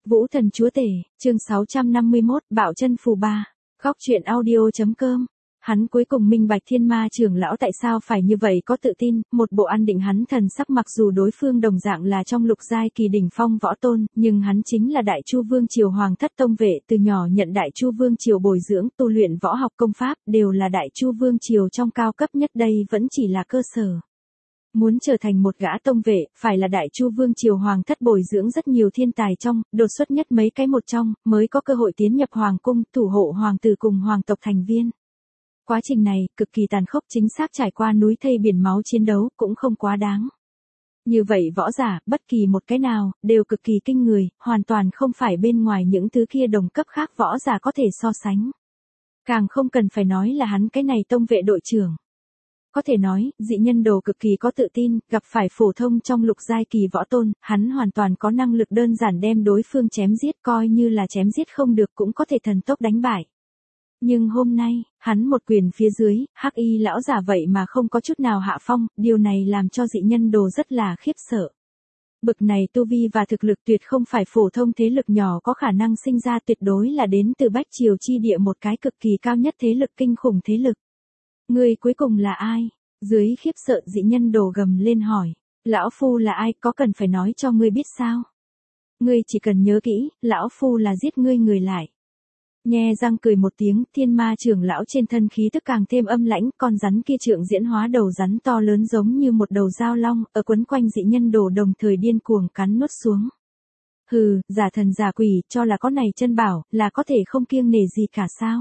Vũ thần chúa tể, chương 651, Bạo chân phù ba. Góc truyện audio.com. Hắn cuối cùng minh bạch Thiên Ma trưởng lão tại sao phải như vậy có tự tin, một bộ an định hắn thần sắc mặc dù đối phương đồng dạng là trong lục giai kỳ đỉnh phong võ tôn, nhưng hắn chính là Đại Chu Vương triều hoàng thất tông vệ, từ nhỏ nhận Đại Chu Vương triều bồi dưỡng, tu luyện võ học công pháp, đều là Đại Chu Vương triều trong cao cấp nhất, đây vẫn chỉ là cơ sở. Muốn trở thành một gã tông vệ, phải là Đại Chu Vương triều hoàng thất bồi dưỡng rất nhiều thiên tài trong, đột xuất nhất mấy cái một trong, mới có cơ hội tiến nhập hoàng cung, thủ hộ hoàng tử cùng hoàng tộc thành viên. Quá trình này, cực kỳ tàn khốc, chính xác trải qua núi thây biển máu chiến đấu, cũng không quá đáng. Như vậy võ giả, bất kỳ một cái nào, đều cực kỳ kinh người, hoàn toàn không phải bên ngoài những thứ kia đồng cấp khác võ giả có thể so sánh. Càng không cần phải nói là hắn cái này tông vệ đội trưởng. Có thể nói, dị nhân đồ cực kỳ có tự tin, gặp phải phổ thông trong lục giai kỳ võ tôn, hắn hoàn toàn có năng lực đơn giản đem đối phương chém giết, coi như là chém giết không được cũng có thể thần tốc đánh bại. Nhưng hôm nay, hắn một quyền phía dưới, hắc y lão giả vậy mà không có chút nào hạ phong, điều này làm cho dị nhân đồ rất là khiếp sợ. Bực này tu vi và thực lực tuyệt không phải phổ thông thế lực nhỏ có khả năng sinh ra, tuyệt đối là đến từ Bách Triều chi địa một cái cực kỳ cao nhất thế lực, kinh khủng thế lực. Người cuối cùng là ai? Dưới khiếp sợ dị nhân đồ gầm lên hỏi. Lão phu là ai, có cần phải nói cho ngươi biết sao? Ngươi chỉ cần nhớ kỹ, lão phu là giết ngươi người lại. Nhe răng cười một tiếng, Thiên Ma trưởng lão trên thân khí tức càng thêm âm lãnh, con rắn kia trượng diễn hóa đầu rắn to lớn giống như một đầu dao long, ở quấn quanh dị nhân đồ đồng thời điên cuồng cắn nuốt xuống. Hừ, giả thần giả quỷ, cho là có này chân bảo, là có thể không kiêng nể gì cả sao?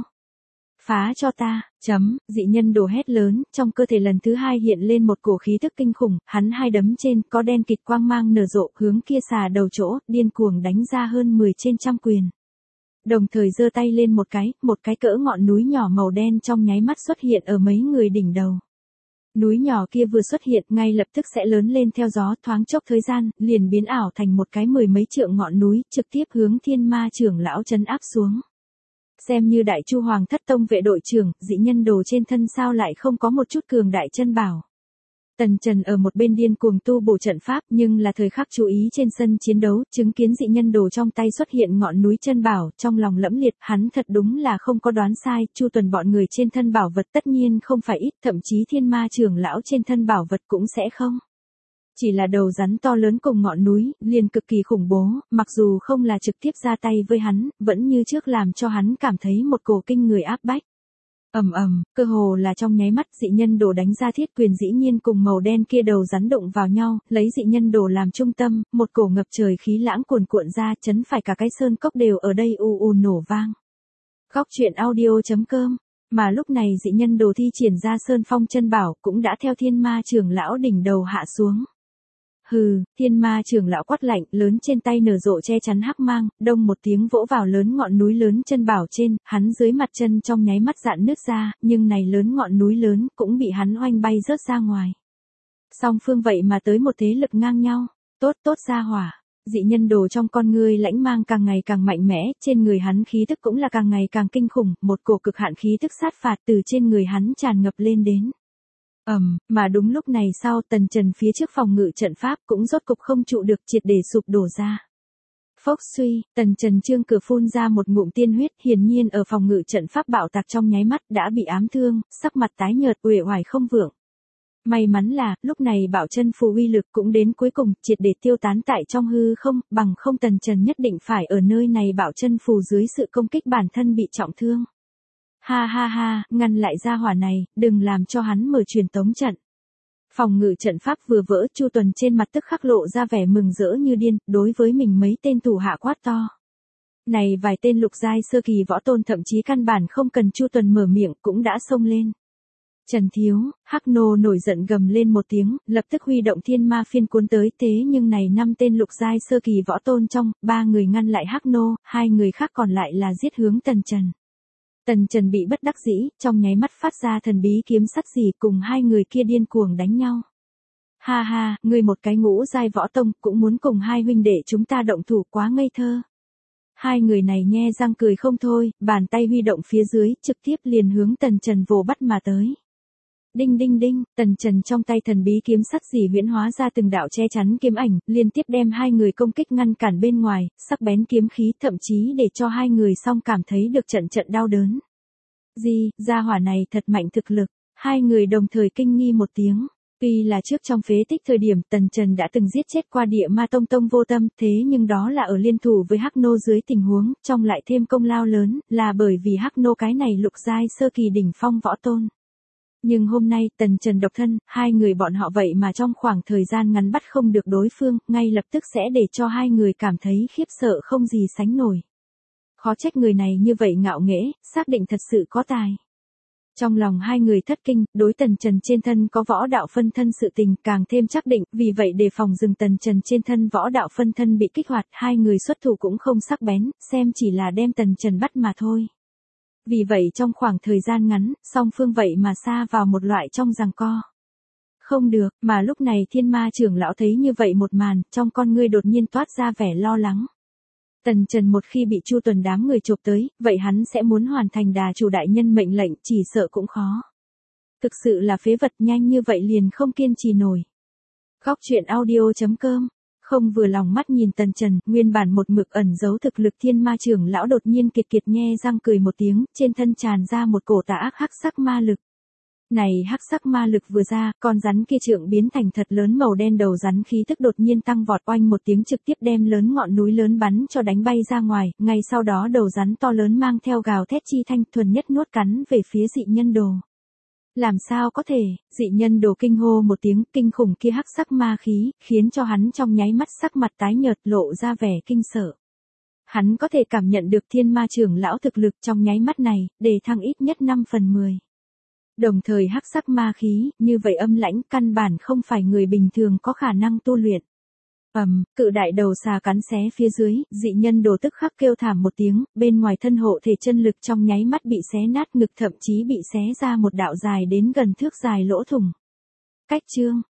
Phá cho ta, dị nhân đồ hét lớn, trong cơ thể lần thứ hai hiện lên một cổ khí tức kinh khủng, hắn hai đấm trên, có đen kịt quang mang nở rộ, hướng kia xà đầu chỗ, điên cuồng đánh ra hơn 10 trên trăm quyền. Đồng thời giơ tay lên một cái cỡ ngọn núi nhỏ màu đen trong nháy mắt xuất hiện ở mấy người đỉnh đầu. Núi nhỏ kia vừa xuất hiện, ngay lập tức sẽ lớn lên theo gió, thoáng chốc thời gian, liền biến ảo thành một cái 10 mấy trượng ngọn núi, trực tiếp hướng Thiên Ma trưởng lão trấn áp xuống. Xem như Đại Chu Hoàng thất tông vệ đội trưởng, dị nhân đồ trên thân sao lại không có một chút cường đại chân bảo. Tần Trần ở một bên điên cuồng tu bổ trận pháp, nhưng là thời khắc chú ý trên sân chiến đấu, chứng kiến dị nhân đồ trong tay xuất hiện ngọn núi chân bảo, trong lòng lẫm liệt, hắn thật đúng là không có đoán sai, Chu Tuần bọn người trên thân bảo vật tất nhiên không phải ít, thậm chí Thiên Ma trưởng lão trên thân bảo vật cũng sẽ không. Chỉ là đầu rắn to lớn cùng ngọn núi, liền cực kỳ khủng bố, mặc dù không là trực tiếp ra tay với hắn, vẫn như trước làm cho hắn cảm thấy một cổ kinh người áp bách. Cơ hồ là trong nháy mắt dị nhân đồ đánh ra thiết quyền dĩ nhiên cùng màu đen kia đầu rắn đụng vào nhau, lấy dị nhân đồ làm trung tâm, một cổ ngập trời khí lãng cuồn cuộn ra, chấn phải cả cái sơn cốc đều ở đây ù nổ vang. Góc truyện audio.com. Mà lúc này dị nhân đồ thi triển ra sơn phong chân bảo cũng đã theo Thiên Ma trưởng lão đỉnh đầu hạ xuống. Hừ, Thiên Ma trưởng lão quát lạnh, lớn trên tay nở rộ che chắn hắc mang, đông một tiếng vỗ vào lớn ngọn núi lớn chân bảo trên, hắn dưới mặt chân trong nháy mắt dạn nứt ra, nhưng này lớn ngọn núi lớn cũng bị hắn oanh bay rớt ra ngoài. Song phương vậy mà tới một thế lực ngang nhau, tốt ra hỏa. Dị nhân đồ trong con ngươi lãnh mang càng ngày càng mạnh mẽ, trên người hắn khí tức cũng là càng ngày càng kinh khủng, một cổ cực hạn khí tức sát phạt từ trên người hắn tràn ngập lên đến. Mà đúng lúc này sau Tần Trần phía trước phòng ngự trận pháp cũng rốt cục không trụ được, triệt để sụp đổ ra. Phốc suy, Tần Trần trương cửa phun ra một ngụm tiên huyết, hiển nhiên ở phòng ngự trận pháp bạo tạc trong nháy mắt đã bị ám thương, sắc mặt tái nhợt, uể oải không vượng. May mắn là, lúc này Bạo chân phù uy lực cũng đến cuối cùng, triệt để tiêu tán tại trong hư không, bằng không Tần Trần nhất định phải ở nơi này Bạo chân phù dưới sự công kích bản thân bị trọng thương. Ha, ngăn lại gia hỏa này, đừng làm cho hắn mở truyền tống trận. Phòng ngự trận pháp vừa vỡ, Chu Tuần trên mặt tức khắc lộ ra vẻ mừng rỡ như điên, đối với mình mấy tên thủ hạ quát to. Này vài tên lục giai sơ kỳ võ tôn thậm chí căn bản không cần Chu Tuần mở miệng cũng đã xông lên. Trần Thiếu, Hắc Nô nổi giận gầm lên một tiếng, lập tức huy động Thiên Ma phiên cuốn tới, thế nhưng này 5 tên lục giai sơ kỳ võ tôn trong, 3 người ngăn lại Hắc Nô, 2 người khác còn lại là giết hướng Tần Trần. Tần Trần bị bất đắc dĩ, trong nháy mắt phát ra thần bí kiếm sắt gì cùng 2 người kia điên cuồng đánh nhau. Ha, người một cái ngũ giai võ tông cũng muốn cùng 2 huynh đệ chúng ta động thủ, quá ngây thơ. 2 người này nhe răng cười không thôi, bàn tay huy động phía dưới, trực tiếp liền hướng Tần Trần vồ bắt mà tới. Đinh đinh đinh, Tần Trần trong tay thần bí kiếm sắt dì huyễn hóa ra từng đạo che chắn kiếm ảnh, liên tiếp đem hai người công kích ngăn cản bên ngoài, sắc bén kiếm khí thậm chí để cho hai người song cảm thấy được trận trận đau đớn. Gia hỏa này thật mạnh thực lực, hai người đồng thời kinh nghi một tiếng. Tuy là trước trong phế tích thời điểm Tần Trần đã từng giết chết qua địa ma tông tông vô tâm, thế nhưng đó là ở liên thủ với Hắc Nô dưới tình huống, trong lại thêm công lao lớn, là bởi vì Hắc Nô cái này lục giai sơ kỳ đỉnh phong võ tôn. Nhưng hôm nay Tần Trần độc thân, hai người bọn họ vậy mà trong khoảng thời gian ngắn bắt không được đối phương, ngay lập tức sẽ để cho hai người cảm thấy khiếp sợ không gì sánh nổi. Khó trách người này như vậy ngạo nghễ, xác định thật sự có tài. Trong lòng hai người thất kinh, đối Tần Trần trên thân có võ đạo phân thân sự tình càng thêm chắc định, vì vậy đề phòng dừng Tần Trần trên thân võ đạo phân thân bị kích hoạt, hai người xuất thủ cũng không sắc bén, xem chỉ là đem Tần Trần bắt mà thôi. Vì vậy trong khoảng thời gian ngắn, song phương vậy mà xa vào một loại trong giằng co. Không được, mà lúc này Thiên Ma trưởng lão thấy như vậy một màn, trong con ngươi đột nhiên toát ra vẻ lo lắng. Tần Trần một khi bị Chu Tuần đám người chộp tới, vậy hắn sẽ muốn hoàn thành đà chủ đại nhân mệnh lệnh, chỉ sợ cũng khó. Thực sự là phế vật, nhanh như vậy liền không kiên trì nổi. Góc truyện audio.com. Không vừa lòng mắt nhìn Tần Trần, nguyên bản một mực ẩn giấu thực lực Thiên Ma trưởng lão đột nhiên kiệt kiệt nhe răng cười một tiếng, trên thân tràn ra một cổ tà ác hắc sắc ma lực. Này hắc sắc ma lực vừa ra, con rắn kia trượng biến thành thật lớn màu đen, đầu rắn khí tức đột nhiên tăng vọt, oanh một tiếng trực tiếp đem lớn ngọn núi lớn bắn cho đánh bay ra ngoài, ngay sau đó đầu rắn to lớn mang theo gào thét chi thanh thuần nhất nuốt cắn về phía dị nhân đồ. Làm sao có thể, dị nhân đồ kinh hô một tiếng, kinh khủng kia hắc sắc ma khí, khiến cho hắn trong nháy mắt sắc mặt tái nhợt, lộ ra vẻ kinh sợ. Hắn có thể cảm nhận được Thiên Ma trưởng lão thực lực trong nháy mắt này, đề thăng ít nhất 5/10. Đồng thời hắc sắc ma khí, như vậy âm lãnh, căn bản không phải người bình thường có khả năng tu luyện. Cự đại đầu xà cắn xé phía dưới, dị nhân đồ tức khắc kêu thảm một tiếng, bên ngoài thân hộ thể chân lực trong nháy mắt bị xé nát, ngực thậm chí bị xé ra một đạo dài đến gần thước dài lỗ thủng. Cách chương,